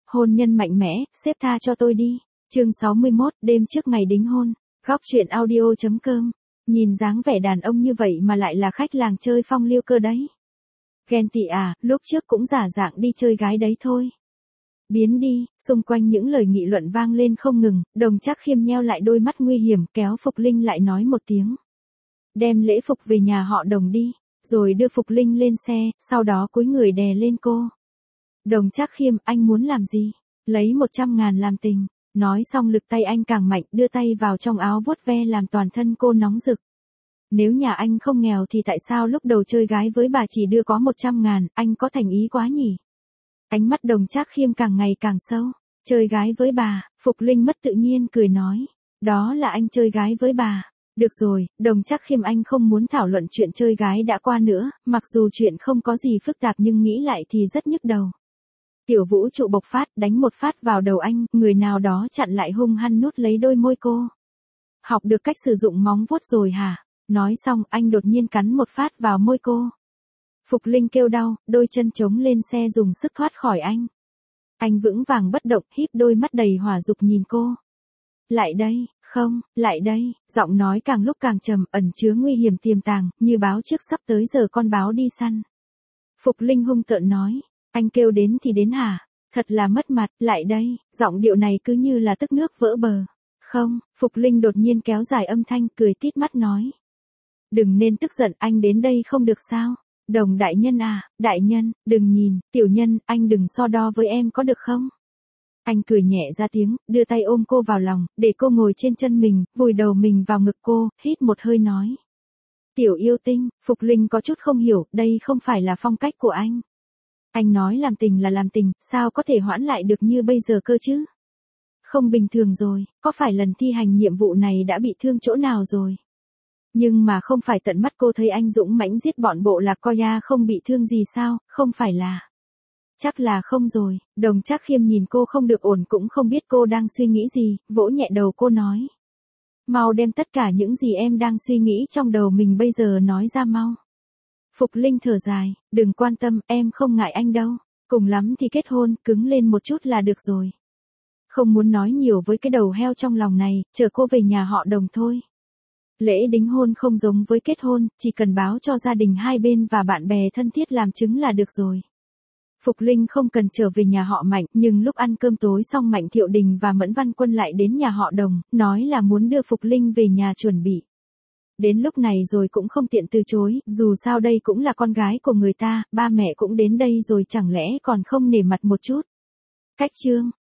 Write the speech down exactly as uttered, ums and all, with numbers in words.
Hôn nhân mạnh mẽ, sếp tha cho tôi đi. Chương sáu mươi mốt, đêm trước ngày đính hôn. Góc truyện audio chấm com. Nhìn dáng vẻ đàn ông như vậy mà lại là khách làng chơi phong liêu cơ đấy. Ghen tị à, lúc trước cũng giả dạng đi chơi gái đấy thôi. Biến đi, xung quanh những lời nghị luận vang lên không ngừng, Đồng Trác Khiêm nheo lại đôi mắt nguy hiểm, kéo Phục Linh lại nói một tiếng. Đem lễ phục về nhà họ Đồng đi, rồi đưa Phục Linh lên xe, sau đó cúi người đè lên cô. Đồng Trác Khiêm, anh muốn làm gì? Lấy một trăm ngàn làm tình. Nói xong lực tay anh càng mạnh, đưa tay vào trong áo vuốt ve làm toàn thân cô nóng rực. Nếu nhà anh không nghèo thì tại sao lúc đầu chơi gái với bà chỉ đưa có một trăm ngàn, anh có thành ý quá nhỉ? Ánh mắt Đồng Trác Khiêm càng ngày càng sâu. Chơi gái với bà, Phục Linh mất tự nhiên cười nói. Đó là anh chơi gái với bà. Được rồi, Đồng Trác Khiêm, anh không muốn thảo luận chuyện chơi gái đã qua nữa, mặc dù chuyện không có gì phức tạp nhưng nghĩ lại thì rất nhức đầu. Tiểu vũ trụ bộc phát, đánh một phát vào đầu anh, người nào đó chặn lại hung hăng nuốt lấy đôi môi cô. Học được cách sử dụng móng vuốt rồi hả? Nói xong, anh đột nhiên cắn một phát vào môi cô. Phục Linh kêu đau, đôi chân chống lên xe dùng sức thoát khỏi anh. Anh vững vàng bất động, híp đôi mắt đầy hỏa dục nhìn cô. Lại đây, không, lại đây, giọng nói càng lúc càng trầm, ẩn chứa nguy hiểm tiềm tàng, như báo trước sắp tới giờ con báo đi săn. Phục Linh hung tợn nói, anh kêu đến thì đến hả? Thật là mất mặt, lại đây, giọng điệu này cứ như là tức nước vỡ bờ. Không, Phục Linh đột nhiên kéo dài âm thanh, cười tít mắt nói. Đừng nên tức giận, anh đến đây không được sao? Đồng đại nhân à, đại nhân, đừng nhìn, tiểu nhân, anh đừng so đo với em có được không? Anh cười nhẹ ra tiếng, đưa tay ôm cô vào lòng, để cô ngồi trên chân mình, vùi đầu mình vào ngực cô, hít một hơi nói. Tiểu yêu tinh, Phục Linh có chút không hiểu, đây không phải là phong cách của anh. Anh nói làm tình là làm tình, sao có thể hoãn lại được như bây giờ cơ chứ? Không bình thường rồi, có phải lần thi hành nhiệm vụ này đã bị thương chỗ nào rồi? Nhưng mà không phải tận mắt cô thấy anh dũng mãnh giết bọn bộ lạc Koya không bị thương gì sao, không phải là... Chắc là không rồi, Đồng Trác Khiêm nhìn cô không được ổn cũng không biết cô đang suy nghĩ gì, vỗ nhẹ đầu cô nói. Mau đem tất cả những gì em đang suy nghĩ trong đầu mình bây giờ nói ra mau. Phục Linh thở dài, đừng quan tâm, em không ngại anh đâu, cùng lắm thì kết hôn, cứng lên một chút là được rồi. Không muốn nói nhiều với cái đầu heo trong lòng này, chờ cô về nhà họ Đồng thôi. Lễ đính hôn không giống với kết hôn, chỉ cần báo cho gia đình hai bên và bạn bè thân thiết làm chứng là được rồi. Phục Linh không cần trở về nhà họ Mạnh, nhưng lúc ăn cơm tối xong Mạnh Thiệu Đình và Mẫn Văn Quân lại đến nhà họ Đồng, nói là muốn đưa Phục Linh về nhà chuẩn bị. Đến lúc này rồi cũng không tiện từ chối, dù sao đây cũng là con gái của người ta, ba mẹ cũng đến đây rồi chẳng lẽ còn không nể mặt một chút. Cách chương,